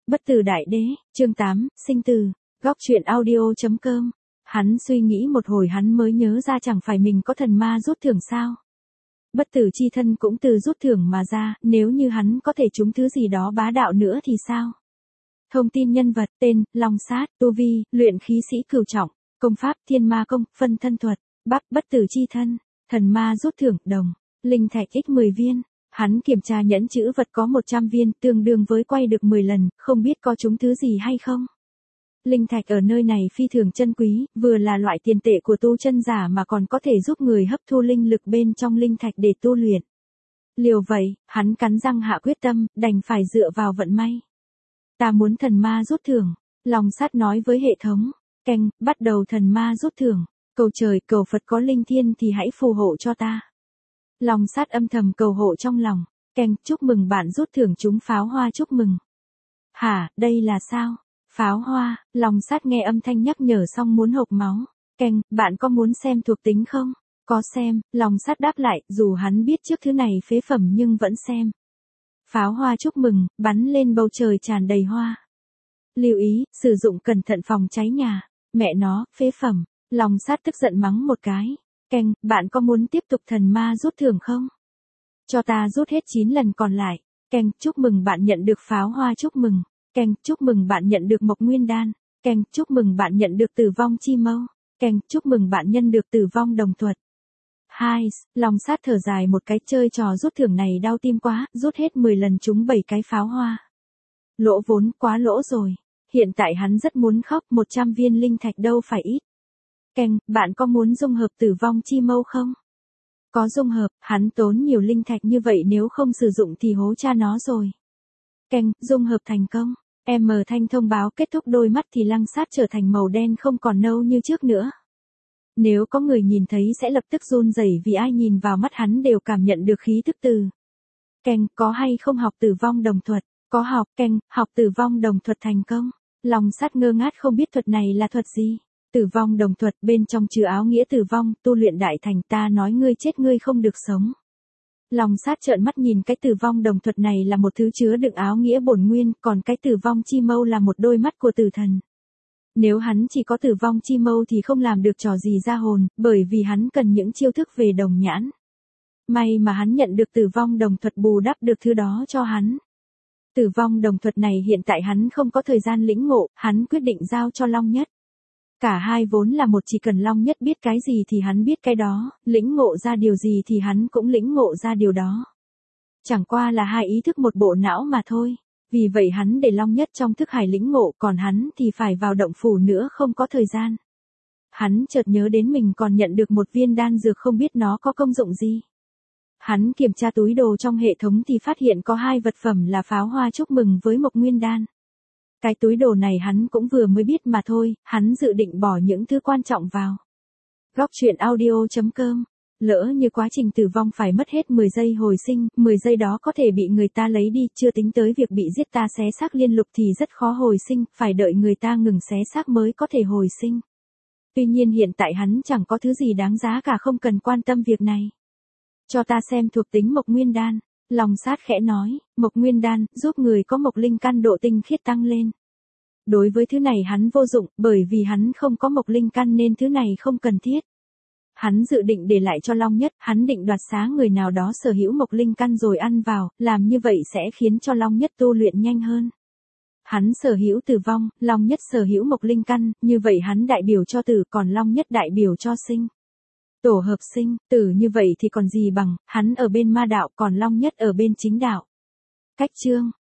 Bất tử đại đế, chương 8, sinh tử, góc truyện audio.com. Hắn suy nghĩ một hồi hắn mới nhớ ra chẳng phải mình có thần ma rút thưởng sao. Bất tử chi thân cũng từ rút thưởng mà ra, nếu như hắn có thể trúng thứ gì đó bá đạo nữa thì sao? Thông tin nhân vật, tên, Long Sát, tu vi, luyện khí sĩ cửu trọng, công pháp, thiên ma công, phân thân thuật, bất tử chi thân, thần ma rút thưởng, đồng, linh thạch x10 viên. Hắn kiểm tra nhẫn chữ vật có 100 viên, tương đương với quay được 10 lần, không biết có trúng thứ gì hay không. Linh thạch ở nơi này phi thường chân quý, vừa là loại tiền tệ của tu chân giả mà còn có thể giúp người hấp thu linh lực bên trong linh thạch để tu luyện. Liều vậy, hắn cắn răng hạ quyết tâm, đành phải dựa vào vận may. Ta muốn thần ma rút thưởng, Long Sát nói với hệ thống. Canh, bắt đầu thần ma rút thưởng, cầu trời cầu Phật có linh thiên thì hãy phù hộ cho ta. Long Sát âm thầm cầu hộ trong lòng. Canh, chúc mừng bạn rút thưởng trúng pháo hoa, chúc mừng. Hả, đây là sao? Pháo hoa, Long Sát nghe âm thanh nhắc nhở xong muốn hộc máu. Canh, bạn có muốn xem thuộc tính không? Có xem, Long Sát đáp lại, dù hắn biết trước thứ này phế phẩm nhưng vẫn xem. Pháo hoa chúc mừng, bắn lên bầu trời tràn đầy hoa. Lưu ý, sử dụng cẩn thận phòng cháy nhà. Mẹ nó, phế phẩm. Long Sát tức giận mắng một cái. Canh, bạn có muốn tiếp tục thần ma rút thưởng không? Cho ta rút hết 9 lần còn lại. Canh, chúc mừng bạn nhận được pháo hoa, chúc mừng. Canh, chúc mừng bạn nhận được mộc nguyên đan. Canh, chúc mừng bạn nhận được tử vong chi mâu. Canh, chúc mừng bạn nhận được tử vong đồng thuật. Hai, Long Sát thở dài một cái, chơi trò rút thưởng này đau tim quá, rút hết 10 lần trúng 7 cái pháo hoa. Lỗ vốn, quá lỗ rồi. Hiện tại hắn rất muốn khóc, 100 viên linh thạch đâu phải ít. Canh, bạn có muốn dung hợp tử vong chi mâu không? Có dung hợp, hắn tốn nhiều linh thạch như vậy nếu không sử dụng thì hố cha nó rồi. Canh, dung hợp thành công. Thanh thông báo kết thúc, đôi mắt thì Lăng Sát trở thành màu đen không còn nâu như trước nữa. Nếu có người nhìn thấy sẽ lập tức run rẩy vì ai nhìn vào mắt hắn đều cảm nhận được khí tức từ. Canh, có hay không học tử vong đồng thuật? Có học. Canh, học tử vong đồng thuật thành công. Long Sát ngơ ngác không biết thuật này là thuật gì. Tử vong đồng thuật bên trong chứa áo nghĩa tử vong, tu luyện đại thành, ta nói ngươi chết ngươi không được sống. Long Sát trợn mắt nhìn cái tử vong đồng thuật này là một thứ chứa đựng áo nghĩa bổn nguyên, còn cái tử vong chi mâu là một đôi mắt của tử thần. Nếu hắn chỉ có tử vong chi mâu thì không làm được trò gì ra hồn, bởi vì hắn cần những chiêu thức về đồng nhãn. May mà hắn nhận được tử vong đồng thuật bù đắp được thứ đó cho hắn. Tử vong đồng thuật này hiện tại hắn không có thời gian lĩnh ngộ, hắn quyết định giao cho Long Nhất. Cả hai vốn là một, chỉ cần Long Nhất biết cái gì thì hắn biết cái đó, lĩnh ngộ ra điều gì thì hắn cũng lĩnh ngộ ra điều đó. Chẳng qua là hai ý thức một bộ não mà thôi. Vì vậy hắn để Long Nhất trong thức hải lĩnh ngộ, còn hắn thì phải vào động phủ nữa, không có thời gian. Hắn chợt nhớ đến mình còn nhận được một viên đan dược, không biết nó có công dụng gì. Hắn kiểm tra túi đồ trong hệ thống thì phát hiện có 2 vật phẩm là pháo hoa chúc mừng với mộc nguyên đan. Cái túi đồ này hắn cũng vừa mới biết mà thôi, hắn dự định bỏ những thứ quan trọng vào. Góc truyện audio.com. Lỡ như quá trình tử vong phải mất hết 10 giây hồi sinh, 10 giây đó có thể bị người ta lấy đi, chưa tính tới việc bị giết ta xé xác liên lục thì rất khó hồi sinh, phải đợi người ta ngừng xé xác mới có thể hồi sinh. Tuy nhiên hiện tại hắn chẳng có thứ gì đáng giá cả, không cần quan tâm việc này. Cho ta xem thuộc tính mộc nguyên đan. Long Sát khẽ nói, mộc nguyên đan, giúp người có mộc linh căn độ tinh khiết tăng lên. Đối với thứ này hắn vô dụng, bởi vì hắn không có mộc linh căn nên thứ này không cần thiết. Hắn dự định để lại cho Long Nhất, hắn định đoạt xá người nào đó sở hữu mộc linh căn rồi ăn vào, làm như vậy sẽ khiến cho Long Nhất tu luyện nhanh hơn. Hắn sở hữu tử vong, Long Nhất sở hữu mộc linh căn, như vậy hắn đại biểu cho tử, còn Long Nhất đại biểu cho sinh. Tổ hợp sinh, tử, như vậy thì còn gì bằng, hắn ở bên ma đạo còn Long Nhất ở bên chính đạo. Cách chương,